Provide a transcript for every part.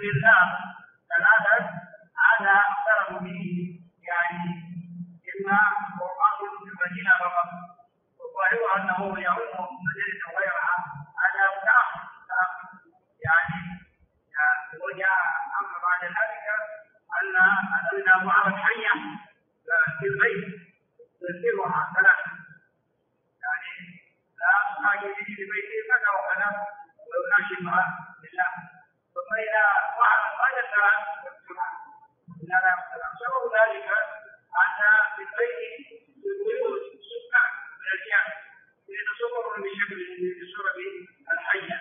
بالله العدد هذا اختلفوا فيه، يعني إما وقاتل في المدينة فقط وظاهرها أنه يعم مدينة غيرها، هذا متأخر يعني وجاء أمر بعد ذلك أن المعرض حية في البيت تسيرها ثلاثة، يعني لا تحاجة في بيته كذا وكذا ويناشدها بالله، ثم إذا وعد بعد الثلاث لا يقتل. سبب ذلك أن في البيت يوجد سكر من الجهل لتصور بشكل بصورة الحية،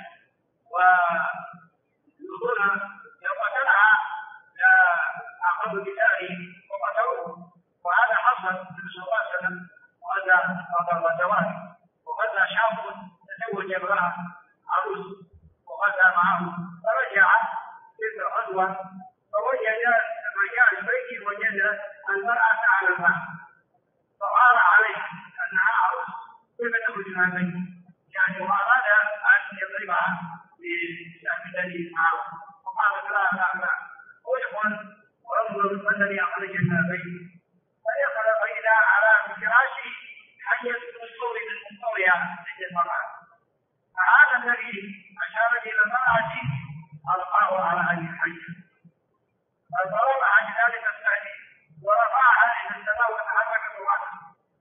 ودخولها لو قتلها أخذوا بداره وقتلوه، وهذا حصل في صلى الله عليه وسلم وغزا غزوات، وغزا شاب تزوج امرأة عروس وغزا معه، فرجع تلك الغزوة فوجد لما جاء البيت وجد المرأة على الماء، فغار عليه أنها عروس كيف تخرج من البيت، يعني وأراد أن يضربها بسهم الذي معه، فقالت لا ويقول وانظر ما الذي أخرج من البيت، فدخل فإذا على فراشه حية مستورية عند المرأة، فهذا الذي أشار إلى المرأة ألقاه على هذه الحية، فضربها بذلك الثاني ورفعها إلى السماء وتحركت رأسه،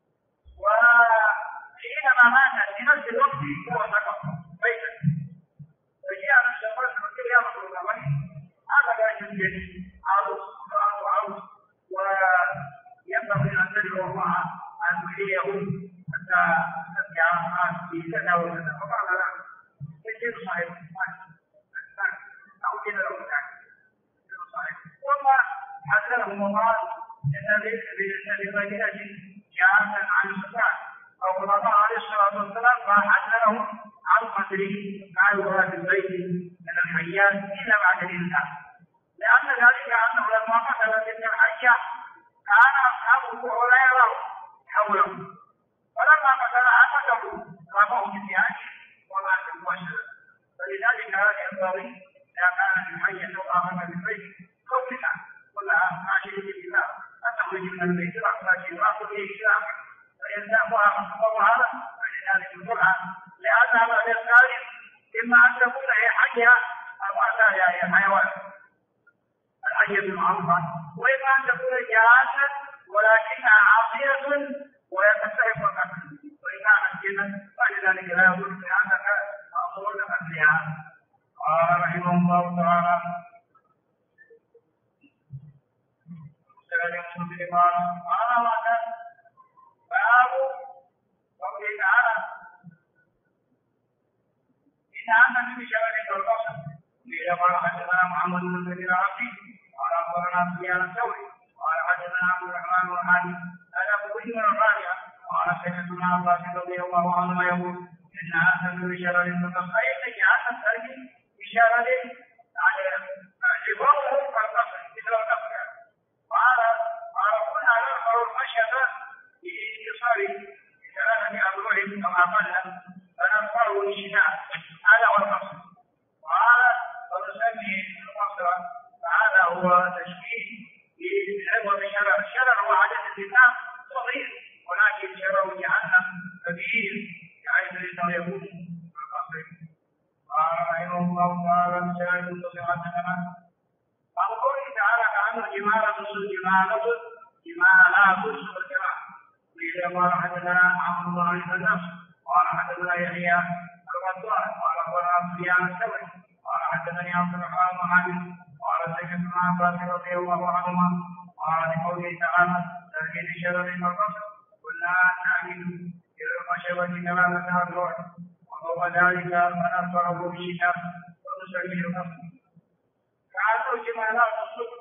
وحينما ماتت في نفس الوقت هو سقط بيتا، فجاء نفس الرجل وقال يا رسول الله هذا لا يوجد عروس وينبغي أن تدعو الله أن تحييه حتى ترجع معه في كذا وكذا، فقال لا يجب صحيح أو كذا أو ذاك صحيح، ثم حذرهم الله بمدينة جاءت عن السكان أو الله عليه الصلاة والسلام فحذرهم عن قتله ما يرى في البيت من الحيات إلا بعد الإنسان، لأن ذلك أنه لما قتل تلك الحية كان أصحابه لا يروا حوله، فلما قتلها قتلوا رموه بالسياج ومات مباشرة، فلذلك ينبغي إذا كانت الحية تقام بالبيت كلها ما شرك بالله أن تخرج من البيت رأسها وأخذ إسلام فينزعها مصطفى هذا، فلذلك القرآن لأن هذا الإسرائيل إما أن تكون هي حية أو أتاها هي حيوان الحية المعروفة، وإما أن تكون جاهزة ولكنها عاصية ويتسعف القتل، وإن كانت جنا فلذلك لا يقول بأنك مأمور بقتلها. قال رحمه الله تعالى قال وأنا باب قوله تعالى إن هذا من شباب البصر إذا قال حدثنا محمد بن العاصي قال أخبرنا سفيان الثوري قال حدثنا عبد الرحمن بن هادي هذا أبو بكر الرابع قال سمعت عباس رضي الله عنهما يقول إن هذا من شباب البصر أي هذا الترجم إشارة على عباره كالقصر مثل القصر، قال كنا نرفع الخشب باتصال ثلاثة أضلع أو أقل فنرفعه للشتاء هذا هو القصر، قال ونسمي القصر فهذا هو تشبيه بالعبر بالشرع، الشرع هو عدد الإسلام صغير ولكن شرع جهنم كبير بحيث أنه يكون القصر. قال رحمه الله تعالى شاهد صحتنا قال قوله تعالى كأنه جمالة جمالات الكرام، وإذا قال حدثنا عبد الله بن نصر قال حدثنا يحيى الوضاح قال أخبرنا سفيان الثوري قال حدثني عبد الرحمن بن هادي قال سمعت عباس رضي الله عنهما قال لقوله تعالى تركيز الشرر والبصر كنا نعمل إلى الخشبة ثلاثة أضلع وهو ذلك فنرفعه بالشتاء ونسميه القصر. كأنه جمالات الصبح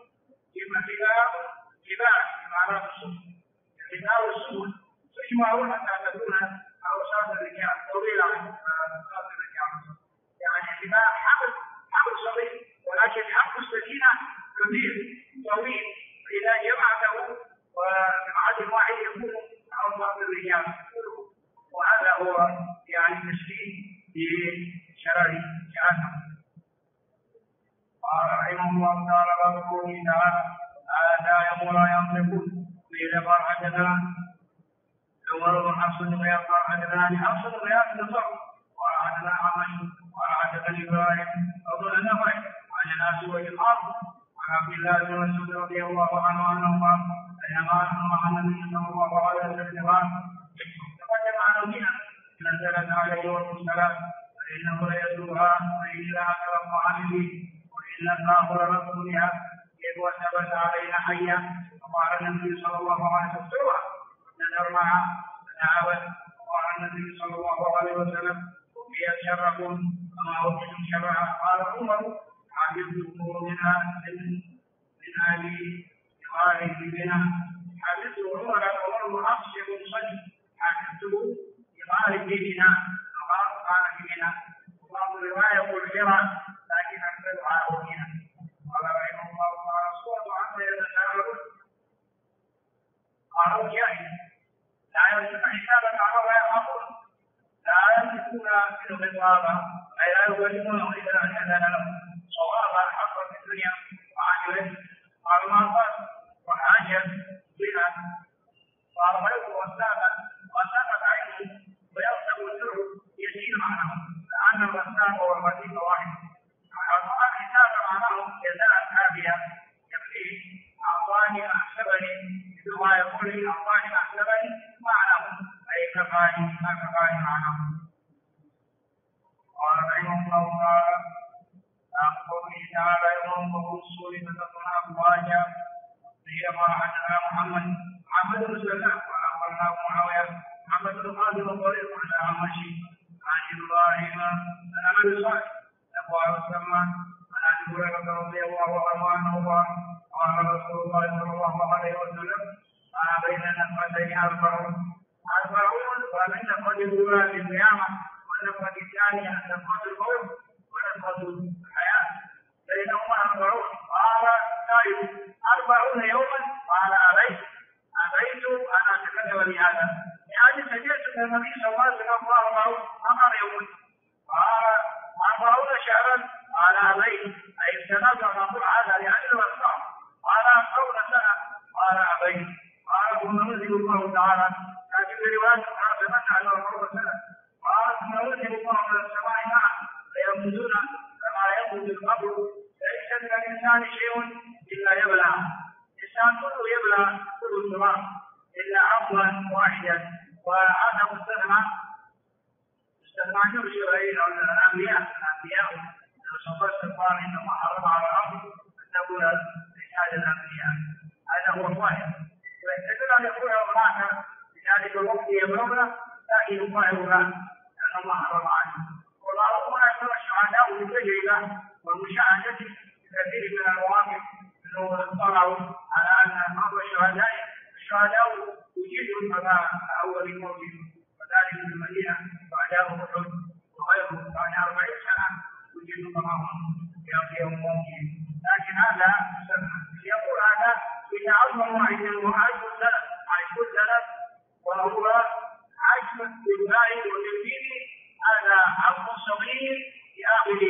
جمالات الصبح كتاب السبل تجمعون حتى تكون أوساط الرجال طويلة عن أوساط الرجال، يعني حماء حبل صغير ولكن حبل السكينة كبير طويل، فإذا جمعته وبعد واحد يكون أوساط الرجال، وهذا هو يعني تشبيه بشرر جهنم. قال رحمه الله تعالى باب قوله تعالى لا يقول لا ينطقون قيل قال حدثنا عمر بن حفص بن غياث قال حدثني حفص بن غياث بن صخر قال حدثنا عمش قال حدثني ابراهيم اظن النفع عن ناس والارض عن عبد الله بن مسعود رضي الله عنه انه قال بينما نحن مع النبي صلى الله عليه وسلم تقدم عنه بنا نزلت عليه والمرسلات فانه ليتلوها فاذا اكل الطعام به وان الله لرد بها اذ وثبت علينا حيا فقال النبي صلى الله عليه وسلم نذر معه فتعاون وقال النبي صلى الله عليه وسلم وفيت شركم وما وفيتم شرعا قال عمر حدثته منها من ابي غالب بنا حدثته عمر بن حفص بن صدق حدثته بغالب بنا قال بنا وبعض الروايه يقول حرا لكن اكثرها هنا قال رحمه الله تعالى الصوت عما يتساءلون قالوا جاهل لا يملك حسابا على ما يخافون لا يملكون منه خطابا اي لا يكلمونه الا ان ياذن لهم صوابا حقا في الدنيا وعاجلا قالوا ما قال وحاجا بنا قال غيره وساقت عينه ويرتب السر يسير معناه لان الوساق والغسيل واحد وقال حساب معناه جزاء كافيا يكفيه اعطاني احسبني ثم يقول لي اعطاني احسبني معناه اي كفاني ما كفاني معناه. قال رحمه الله تعالى عن قوله تعالى يوم الرسول فتقنا افواجا قيل قال حدثنا محمد بن سلام قال اخبرنا معاويه محمد بن قاسم الطريق عن اعمشي عن ابراهيم عن ابي صالح ابو السمان عن ابي هريره رضي الله عنه قال رسول الله صلى الله عليه وسلم ما بين النفختين 40 ومن قد يقول في القيامه والنفخه الثانيه نفخه الموت ونفخه الحياه بينهما 40 قال سائل 40 يوما قال ابيت ان اتكلم بهذا يعني سمعت من النبي صلى الله عليه وسلم قال 40 يوما قال 40 شهرا قال ابيت اي استنبط نقول هذا لان الوصف قال 40 سنه قال ابيت قال ثم نزل الله تعالى لكن في روايه قال على 40 سنه قال ثم نزل الله من السماء معه فينبتون كما ينبت القبر ليس من الانسان شيء الا يبلى الانسان كله يبلى كل التراب الا عضوا واحدا وهذا مستثنى يرجع الى الانبياء صفات الكفار انما حرم على الارض ان تكون لحاجه الانبياء هذا هو الظاهر ويحتمل ان يكون هناك في ذلك الوقت يمرون لكن الظاهر ان الله حرم عنه والله هنا يكون الشهداء بالتجربه والمشاهده كثير من المواقف انهم اطلعوا على ان بعض الشهداء يجيبوا كما اول موت وذلك في المدينه بعدهم احد وغيره بعد 40 سنه يجيبوا كما هم في يوم ممكن لكن هذا يقول هذا اذا عظم عجل السلف وهو عجل للبائع والمسكين هذا عظم صغير في اخر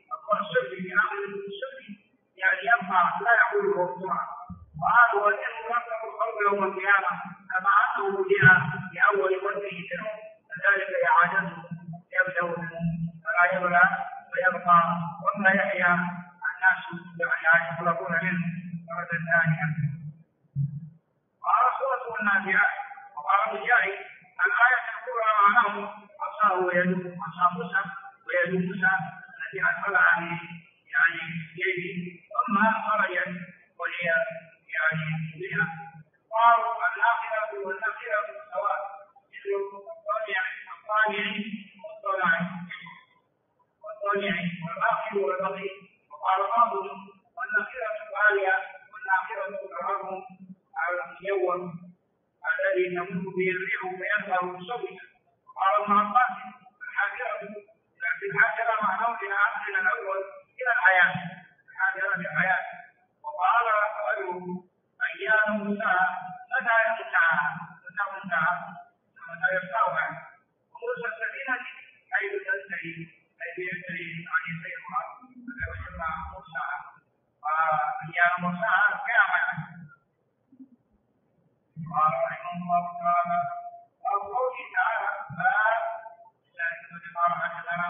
السفل يعني يبقى لا يقوله بسرعه وهذا هو الذي يرتب الخلق يوم القيامه كما انه جاء في اول وجهه منه فذلك اعادته يبدا منه فلا يبلى ويبقى وما يحيا الناس يعني يخلقون منه مره ثانيه. قال سوره النازعات وقال مجاهد الايه الاولى معناه عصاه ويد عصا موسى ويد موسى التي ادخل عليه يعني يده ثم خرجت وهي يعني بها قالوا الاخره والنخره سواء مثل الطالع والاخر والبقي وقال بعضهم والنخره العاليه والناخره كرهم على الميوم الذي تمر به الريح فيظهر صوتا قال ابن عباس الحاجره لكن الحاجره معناه الى عقلنا الاول الى الحياه الحاجره للحياه وقال غيره ايام موسى متى يفتحها وموسى السفينه حيث ينتهي عن سيرها فوجدنا موسى وأيام الساعة القيامة. قال رحمه الله تعالى: أو قوله تعالى: باب ذلك قال حدثنا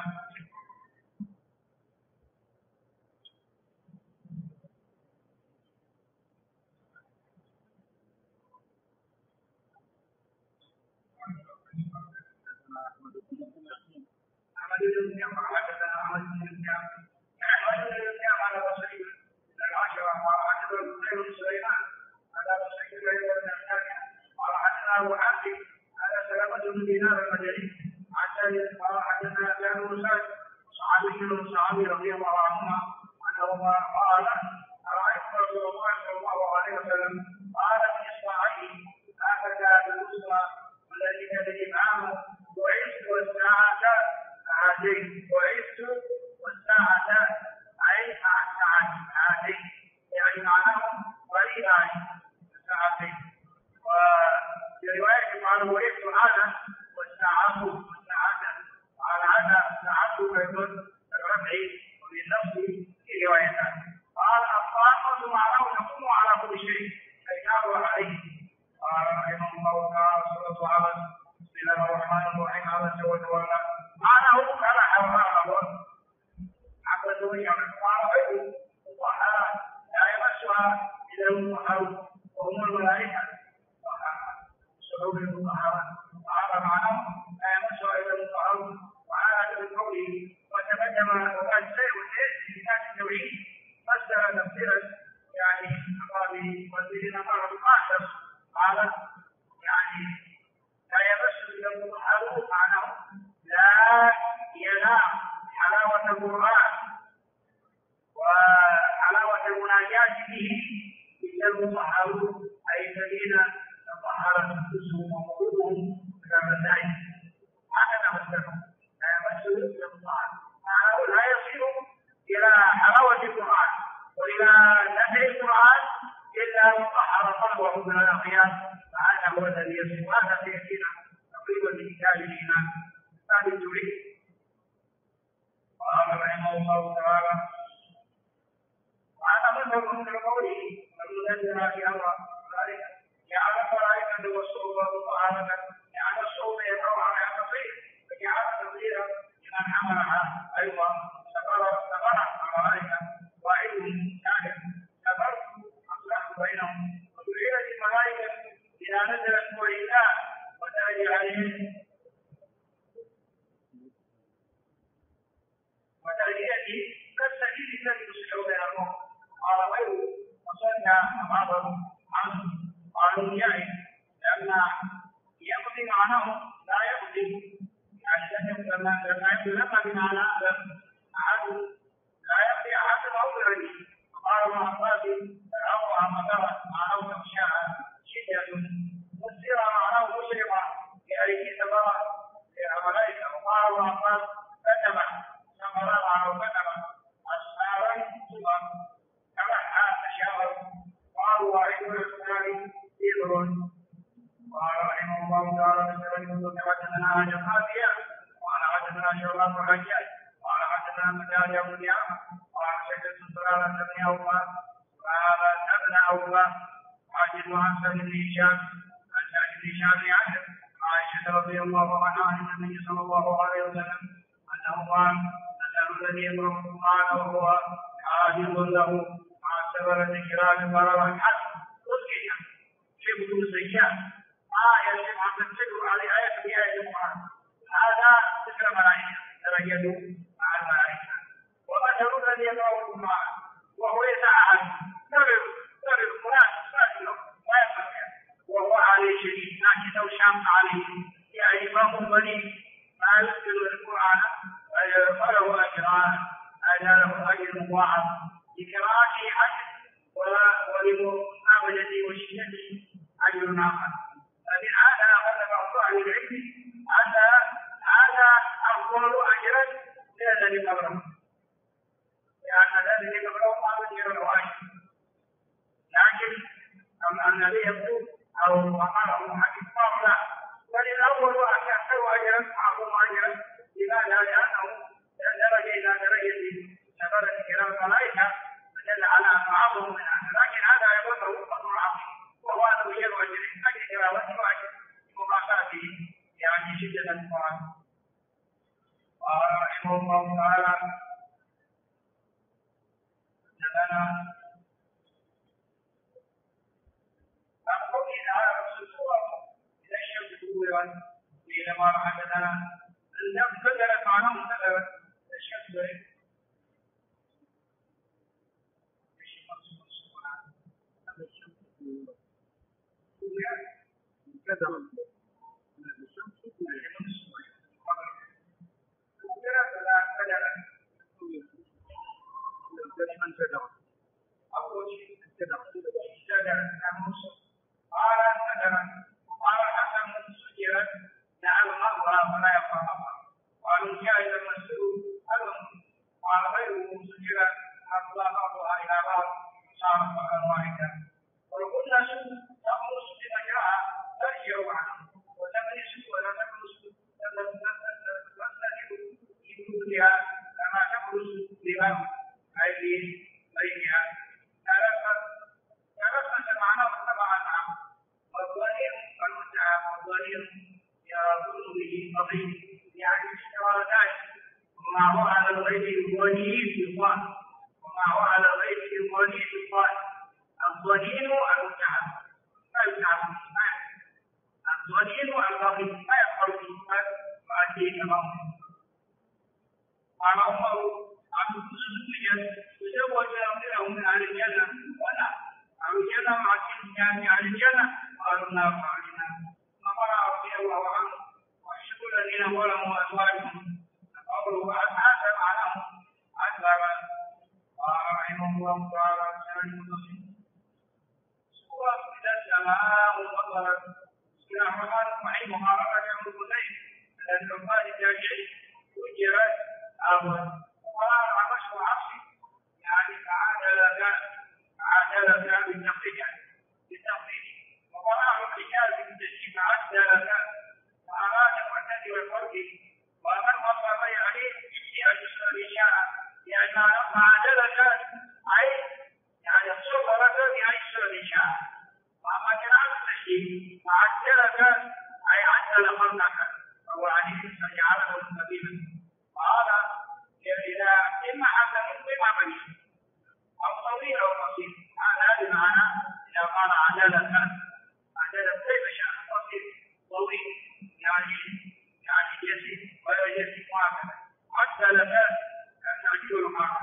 أحمد بن جعفر حدثنا أحمد بن جعفر أحمد بن جعفر على بصري من العشرة قال حدثنا زهير بن سليمان على بصري بن الثانية قال حدثنا أبو حاتم على سلامة بن دينار المدني عن سالم قال حدثنا جابر بن سعد صحابي رضي الله عنهما أنهما قال: رأيت رسول الله صلى الله عليه وسلم قال في إصبعيه هكذا بالوسطى والذي كان معه: بعثت والساعة هاتين. بعثت والساعة أي ساعتان هاتين، يعني معناهم قريبان الساعتين. وفي رواية قال: بعثت أنا والساعة قال: أنا الساعة يكون الربعي وفي النفس في روايتان. قال: الطامة معناه يقوم على كل شيء فيجاب عليه. قال رحمه الله تعالى: صلى الله عليه وسلم. بسم الله الرحمن الرحيم. عبس وتولى معناه فرح وغضب عبس وجهه. قال: غير الطهارة لا يمسها إلا المطهرون وهم الملائكة سبب المطهرة. وهذا معناه لا يمسها إلا المطهرون. وعاد بقوله: وتقدم وقال شيء في كتاب التوحيد فسر تفسيرا يعني أقابل والذين قالوا القاسم قال يعني لا يمس إلا المطهرون، معناه لا ينام حلاوة القرآن وحلاوة المناجاة به إلا المطهرون، أي الذين تطهرت نفوسهم وقلوبهم كما ذلك. هكذا مثلهم لا يمس إلا المطهرون، معناه لا يصل إلى حلاوة القرآن وإلى نفع القرآن إلا مطهر قلبه من الأخيار. فهذا هو الذي يصل. هذا سيأتينا تقريبا من كتاب الإيمان كتاب التوحيد. قال رحمه الله تعالى: وعن مذهب من قوله المنزل في أمر ذلك جعل الملائكة والصوم طهارة، جعل الصوم يدعو على التصير، فجعل تطهيرا لمن حملها أيضا سفرت الملائكة وعلم كامل سفرت أصلحت بينهم. وجعلت الملائكة إذا نزلت وإذا وتأتي عليهم وتأتي كالسبيل الذي يصلح بينهم. قال غيره: وصلنا بعضهم عنه قالوا يعني لأن يقضي معناه لا يقضي، يعني لما يقضي لما بمعنى أحد لا يقضي أحد أو غيره. قال ابن عباس: الأقوى مدرت معناه تمشاها شدة، مسيرة معناه مشرقة بأيدي سبرة للملائكة. وقال ابن عباس: كتب سمر معناه كتب أسفارا سبا كمحا تشاور. قالوا: وعيد الإسلام إبر. قال رحمه الله تعالى: مثل حدثنا عن القاضية قال حدثنا شعبان بن حجاج قال حدثنا مجاهد بن يعمر قال شكلت سلالة بن أوفى قال ابن أوفى حاجب عن سعد بن هشام عن سعد بن هشام عنه عائشة رضي الله عنها عن النبي صلى الله عليه وسلم أنه قال: مثل الذي يقرأ القرآن وهو حاجب له مع سبلة كرام بررا حتى أسكت شبه سيئة يجب أن تتبع على آية في آية القرآن. هذا ذكر ملائكة تريدوا مع الملائكة. ومثل الذي يقرأ القرآن وهو يتعهد يرد القرآن سائله لا يفهم وهو عليه شديد لكنه شاق عليه، يعني فهم بني ما يذكر القرآن فله أجران: له أجر مضاعف لقراءته حسن ولمقابلته وشدته أجر آخر. فمن هذا قال بعض أهل العلم أن هذا أفضل أجرا من الذي قبله، لأن الذي قبله قام أجر الواجب، لكن الذي يبدو أو أقره حديث قبله فللأول أكثر أجرا أعظم أجرا. لماذا؟ لأنه درجة إلى درجة سبب كلام الملائكة فدل على أن معظم من هذا، لكن هذا يقول له قدر عظيم، وهو أنه يدعو من أجل تلاوته وأجل مراقبته يعني شدة القرآن. قال رحمه الله تعالى: حدثنا أقول إذا الصورة إذا الشمس كورت إلى ما حدثنا لم بدلت معناه بدلت الشمس كما تبرز لباب أي بينها تلخص معناه طبعا معه. والظنين المدعى والظنين يظن به قضيب يعني اشتراكات، وما هو على الغيب الظنين بالظن، وما هو على الغيب الظنين بالظن. الظنين المدعى لا يدعى الظنين الغيب ما يقبل به وأتيه كما قال عمر عن الصديق تزوج امرأه من اهل الجنه ولا اهل الجنه مع يعني اهل الجنه قالوا لا فعلنا فقرا رضي الله عنه واشهد الذين ظلموا ازواجهم قوله حسب عنهم اكبر. قال رحمه الله تعالى: سوره اذا السماء انفطرت. بسم الله الرحمن الرحيم. محاربه يوم الليل الذي العباد التابعين وجرت أول وقال عمش وعصي يعني عادلك بالتقليد وقرأه الحجاز بالتشريف عدلك وأراد المعتدي والفرد ومن وصف عليه بأجسر لأن عادلك أي يعني صورك بأجسر شاء. وأما كلام التشريف وعدلك أي عدل خلقك وهو عليه فجعله سبيلا. قال إذا إما حسن إما بني أو طويل أو قصير، هذا بمعنى إذا قال عدلك كيف شاء قصير طويل يعني جسد ولا جسد واحد. عدلك تأجيل الحرام.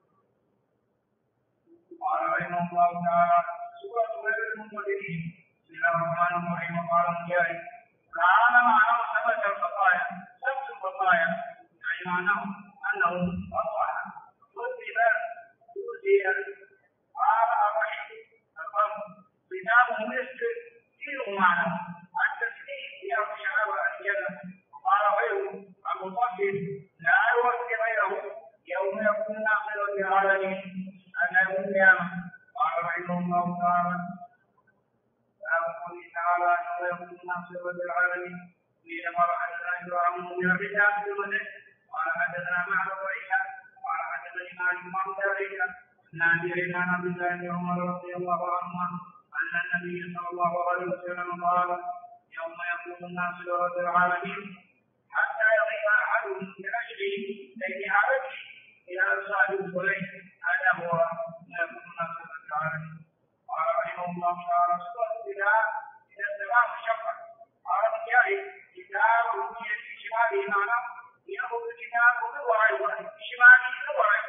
قال رحمه الله تعالى: سورة غير المنقذين. بسم الله الرحمن الرحيم. قال مجاهد: كان معناه ثبت الخطايا سبت الخطايا معناه أنه وضع وضب يوزي قال الرحيم القلب ختامه مسك دين معنى التسليم يرجع الجنة. وقال غيره المطبب لا يوفي غيره يوم يكون ناصر للعالمين أن يوم القيامة. قال رحمه الله تعالى: باب قوله تعالى يوم يكون ناصر للعالمين قيل مرحبا إبراهيم من الرجال بالمدد. قال حدثنا معه وعيسى قال حدثني مالك بن ذلك نادر عن عبد الله بن عمر رضي الله عنهما ان النبي صلى الله عليه وسلم قال: يوم يقوم الناس لرب العالمين حتى يغيب احدهم بأجله بين عبده الى صاحب البيت هذا هو يقوم الناس لرب العالمين. قال رحمه الله تعالى: سورة اذا السماء انشقت. قال مجاهد: كتاب في شماله معناه يأخذ الكتاب بوراء بشماله بوراء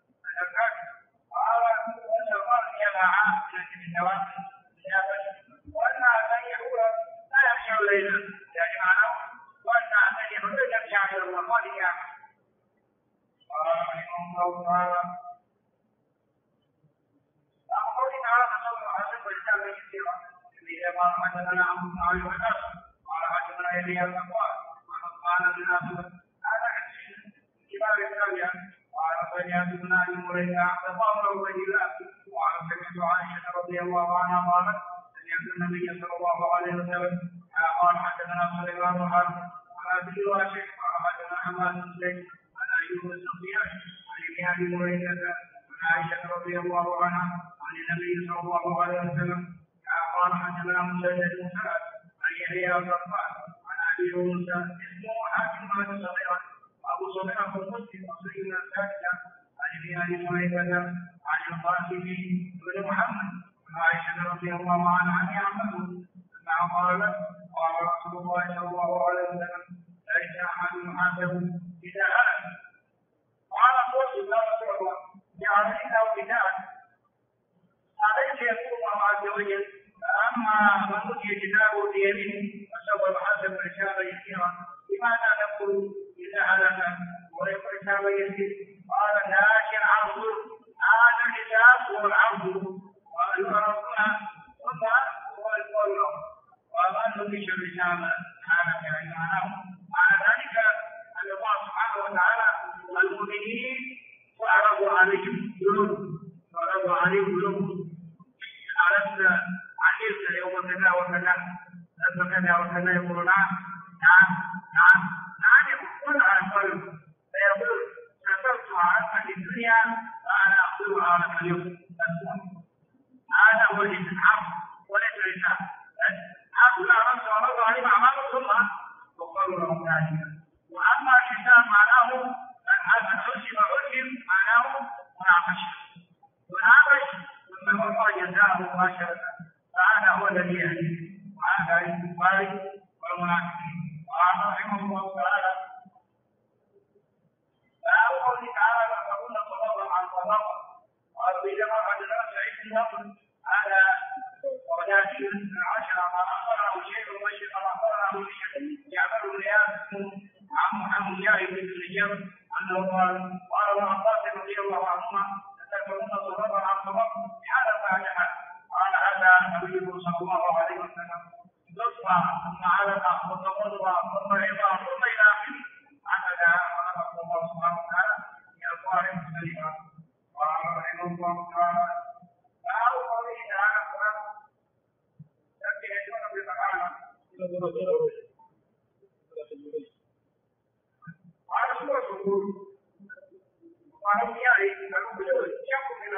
قال وسقط جماعة من النوافل وأن أن يقول لا يخشى الليل يعني معناه وأن أن يقول لا يخشى الله قال قال رحمه الله تعالى: أقول تعالى تصور حسب الكتاب كثيرا إذا ما حدثنا عن معاوية والناس قال حدثنا إليه الأقوال وقال الناس هذا كبار التابعين. قال سمعت ابن ابي مريكه اخبر عبيد الله قال سمعت عائشه رضي الله عنها قالت سمعت النبي صلى الله عليه وسلم قال حدثنا سليمان بن حرب عن ابي واشع قال حدثنا حماد بن زيد عن ايوب الصفيان عن ابن ابي مريكه عن عائشه رضي رضي الله عنها عن النبي صلى الله عليه وسلم قال حدثنا مسدد بن سعد عن يحيى بن عن ابي موسى اسمه حاكم مات صغيرا ابو صغيره مسلم وسيدنا ساكته عن ابي سليمان عن القاسم بن محمد عائشه رضي الله عنها يعمل انها قالت قال رسول الله صلى الله عليه وسلم ليس احد يحاسب اذا هلك قال قلت يا رسول الله يعني له كتاب عليك يقول الله عز وجل فاما من اوتي كتابه بيمينه فسوف يحاسب حسابا يسيرا لماذا نقول اذا هلك ويقول حسابا يسير قال لكن عرض هذا الحساب هو العرض ويعرضنا ثم هو القول له ومن نقش الحساب هلك يعني معنى ذلك ان الله سبحانه وتعالى المؤمنين وعرضوا عليهم ذنوبهم عرفت عجلت يوم كذا وكذا لما كذا وكذا يقول نعم يقول على القلب فيقول سترتها عنك في الدنيا فانا اقولها لك اليوم هذا هو الاستحقاق وليس الحساب هؤلاء رد عليهم اعمالهم ثم وقالوا لهم ذلك واما الحساب معناه ان حسب معناه مناقش ثم الله جزاه مباشره فهذا هو الذي يهدي وهذا الكفار والمنافقين وقال رحمه الله تعالى باب قوله تعالى فتكون صدقا عن صدقه وبينما بعد ذلك عند هذا ولكن عشر ما اخبره شيء وبشر ما اخبره شيء يعمل رياض عن محمد جاهد بن الجبل انه قال ابن عباس رضي الله عنهما تكون صدقا عن صدقه حال بعد حال قال هذا النبي صلى الله عليه وسلم نصفا ثم علق ثم قدوه ثم عظام ثم الى اخره هكذا امر الله سبحانه وتعالى في اقوال مختلفه قال رحمه الله تعالى باب قوله تعالى لكن يكون بمعنى وعلى سوره الروم وهم يعني يقولون شك من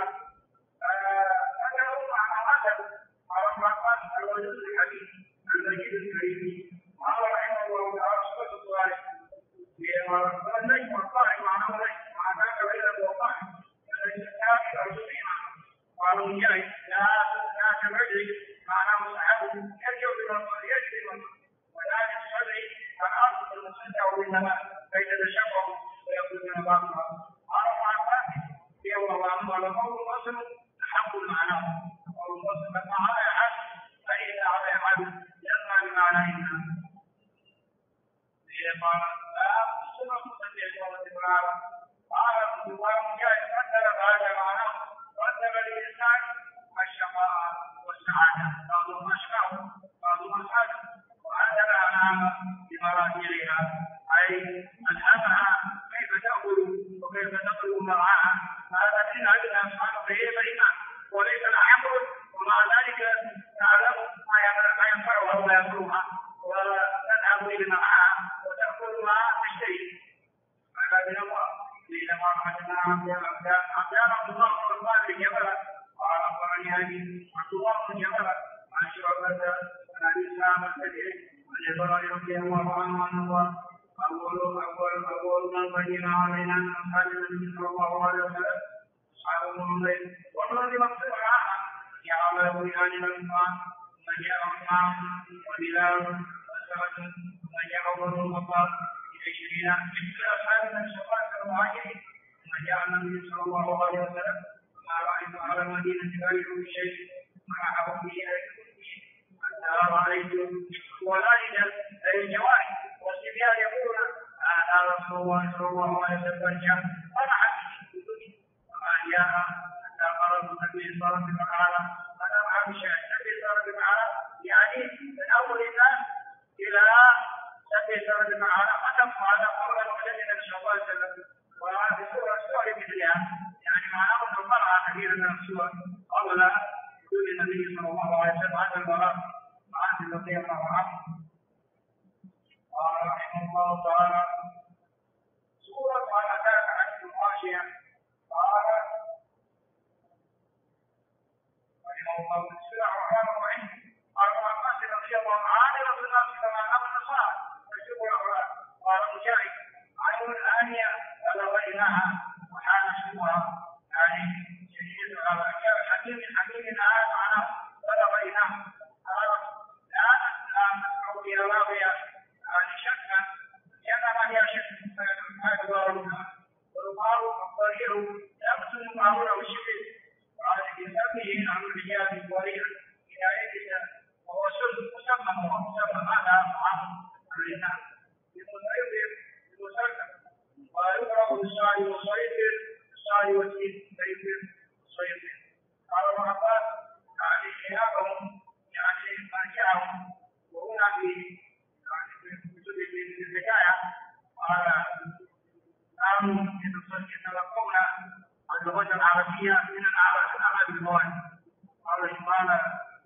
أنه معنى هذا على الرحمن الوجود الحديث المجيد الكريم قال رحمه الله تعالى سورة الطارق والنجم والطارق معناه نجم معناه بين الوقائع الذي تاتي او تسمع قالوا مجاهد لا تبعد معناه سحاب يرجع يجري وذلك الصدر الارض المسدع بالنماء بين الشبع ويقول من بعضها قال الله يوم واما لقول الرسل حق معناه قول الرسل لما على حد فإذا على حد يبقى بمعنى إنا قال لا سورة تسجل سورة العالم قال الله مجاهد مثل هذا معناه مثل الإنسان الشقاء والسعادة بعضهم أشقى بعضهم أسعد وهذا الأنعام بمراجعها أي ألهمها كيف تأكل وكيف تطلب مرعاها هذا من عدنا سبحانه بيننا وليس الحمد ومع ذلك تعلم ما ينفعها وما يضرها وتذهب بمرعاها وتأكل ما تشتهي هذا من الله حينما حدثنا عبدان عبد الله بن عثمان بن جبل قال أخبرني أبي عبد الله بن جبل عن شعبة عن أبي سلمة الخدري عن إبراهيم رضي الله عنه أنه أول من بين علينا من أصحاب النبي صلى الله عليه وسلم أصحاب المنزل والذي مقصود عنها جعل بنيان الإنسان ثم جاء عثمان وبلال وسعد ثم جاء عمر بن الخطاب ب20 مثل أصحاب النبي صلى الله عليه وسلم المهاجرين ثم جاء النبي صلى الله عليه وسلم ما رأيت على المدينة غير شيء معه به حتى رأيت ولائد الجوارح والصبيان يقولون هذا رسول الله صلى الله عليه وسلم جاء فرحت وما جاء حتى قرأت النبي صلى الله عليه وسلم أنا مع بشاهد النبي صلى الله عليه وسلم يعني من أول الناس إلى النبي صلى الله عليه وسلم ختم هذا قولا وجدنا صلى الله عليه وسلم وهذه سورة مثلها يعني معناه أنه قرأ كثيرا من السور قبل وجود النبي صلى الله عليه وسلم هذا المراد وعن رضي الله عنه قال رحمه الله تعالى سورة ما أتاك عن الغاشية قال بسم الله الرحمن الرحيم. قال ابن عباس رضي الله عنه رسول الله كما امر النصارى فشكوا الاولاد. قال مجاهد عين الانيه فلغيناها وحال شكوها يعني شديد الغباء حكيم الآن معناه فلغيناه. قال لا نسمع الى راضيه يعني شكا كما هي شك هذا والقار الطريق يقتل المعمول والشبه قال بسببه عن الرجال الطريق الى يدك وهو مسمى هذا طعام الرجال بمسيطر ويقرأ بالصالح والصيفر الصالح والسيفر والصيفر. قال ابن عباس يعني خلافهم يعني مرجعهم وهنا في كتب البداية قال كانوا يتلقون اللغة العربية من العرب المواد. قال قال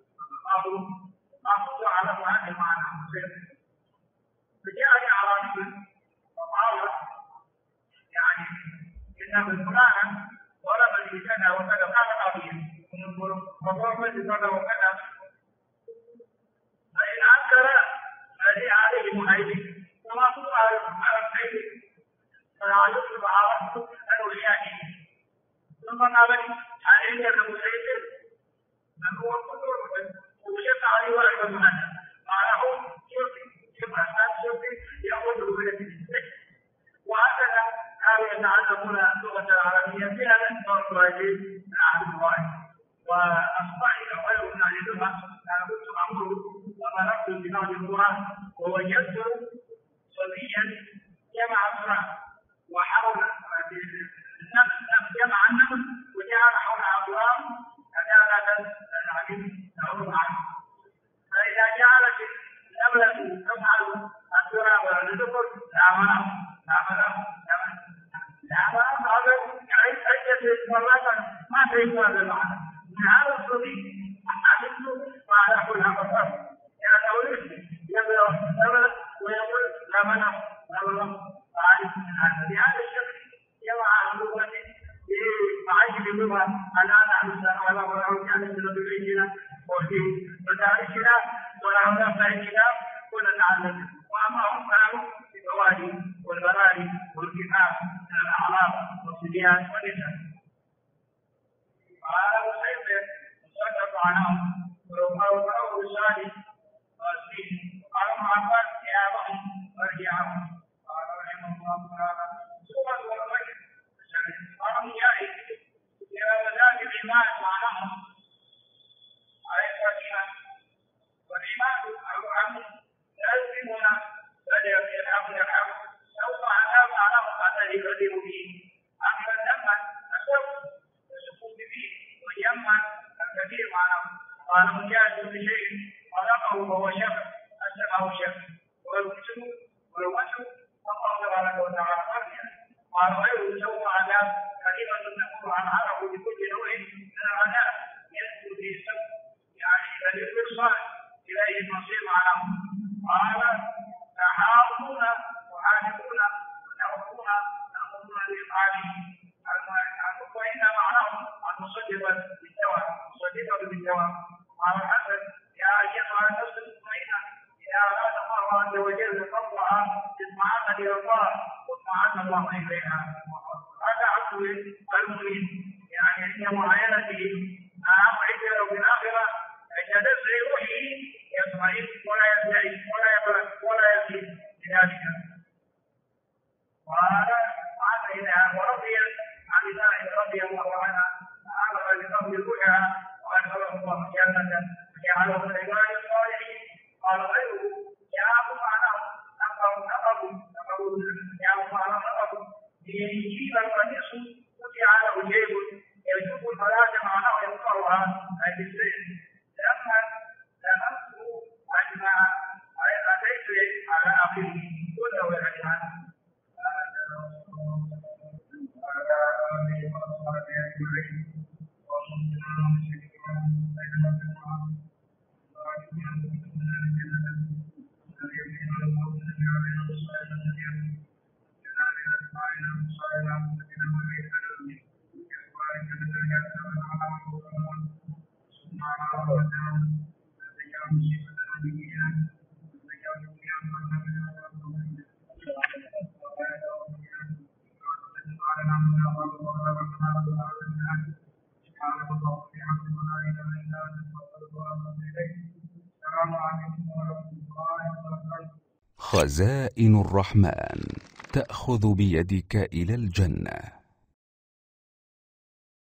أخذوا على هذا المعنى فجاء أعرابي وقال يعني إن فلانا ضرب لي كذا وكذا قال قضية وضرب لي كذا وكذا فإن أنكر فلي عليه مهيمن وما كنت على الخير فلا يطلب عرفت أنه شاهد. ثم قال لي عليك كمسيطر من هو القدر وشك عليه واحد من هذا قال هو يبقى شرطي يأخذ بلد وهكذا كانوا يتعلمون اللغة العربية فيها نسبة واجب العهد الواحد. وأصبح غير من أهل اللغة أنا كنت أمر وملكت بنوع القرآن ووجدت صبيا جمع القرآن وحول جمع النمل وجعل حول أقوام عدالة العلم نعود عنه. فإذا جعلت النملة تفعل التراب والذكر لعمله يعني عدة مرات ما تجد هذا المعنى. من هذا الصديق علمت ما يقول هذا الصف يعني يبدأ النمل ويقول لمنه فعلمت من هذا. بهذا الشكل جمع اللغة بمعاجل اللغة الآن نحن سنعلم ونعود يعني سنبينا وفي مدارسنا ونحن نفعلنا ونتعلم. وأما هم كانوا بالبوادي والبراري والكفاف من الأعراب والصبيان والنساء. قال مسيطر وصدق عنهم ولو قالوا بالصالح والسين. قال ابن عباس ثيابهم وارجعهم. قال رحمه الله تعالى سورة والفجر. قال مجاهد إلى مزاج الإيمان معناهم عليه الصلاة والسلام. والإيمان عنه يلزمنا بدأ في الحق سوف عذاب معناه قد يقدم به أما لما السوف السكوت به ويما الكثير معناه. قال مجاهد بشيء خلقه وهو شك أسمه شك والوجه الله تبارك وتعالى مرجع. قال غيره سوف عذاب كلمة تقول عن عرف بكل نوع من العذاب يدخل في السوء يعني فللإرسال إليه المصير معناه. قال تحاضون وحاجبون وتعرفون تأمرون بإفعاله وإن معناه المصدق بالجواب. قال الحسن يا أيها النفس المطمئنة إذا أراد الله عز وجل قبضها اطمأن إلى الله واطمأن الله إليها. هذا عبد المؤمن يعني عند معاينته أهم عند في الآخرة عند نزع روحه يطمئن ولا يبتعد ولا يزيد بذلك. وهذا إذا ورضي عن الله رضي الله عنها أعرف بفضل روحها وأدخله الله جنة وجعله من عباد الصالحين. قال غيره جاءوا معناه نقضوا جاءوا معناه نقضوا ليجيب القميص فتح له جيب يجب الصلاة معناه يقطعها أي بالسيف. لما لمسته أجمع أتيت على أخيه كله يجمع على آله وصحبه أجمعين. خزائن الرحمن تأخذ بيدك إلى الجنة.